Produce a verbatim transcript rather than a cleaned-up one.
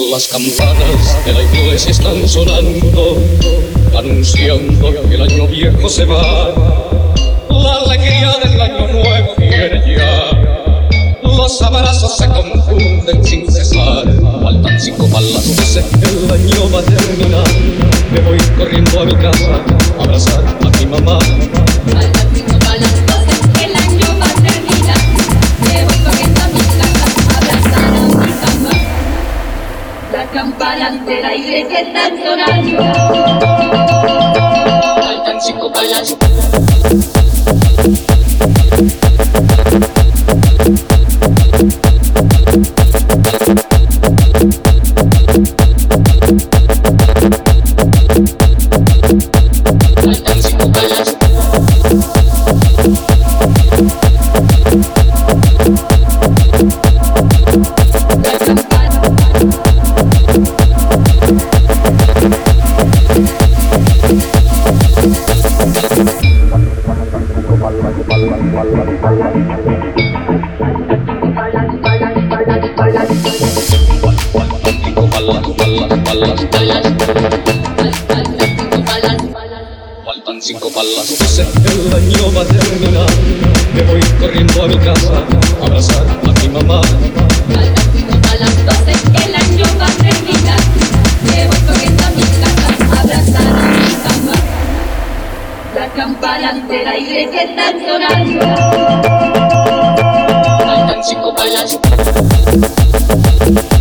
Las campanas de la iglesia están sonando, anunciando que el año viejo se va. La alegría del año nuevo viene ya. Los abrazos se confunden sin cesar. Faltan cinco para las doce, el año va a terminar. Me voy corriendo a mi casa a abrazar a mi mamá. Faltan cinco para las doce, el año va a terminar. Me voy corriendo a mi casa a abrazar a mi mamá. Las campanas de la iglesia están sonando. Faltan cinco para las Faltan cinco para las Faltan cinco para las doce, el año va a terminar. Me voy corriendo a mi casa a abrazar a mi mamá. Faltan cinco para las doce, el año va a terminar. Me voy corriendo a mi casa a abrazar a mi mamá. Las campanas de la iglesia están sonando. Faltan cinco para las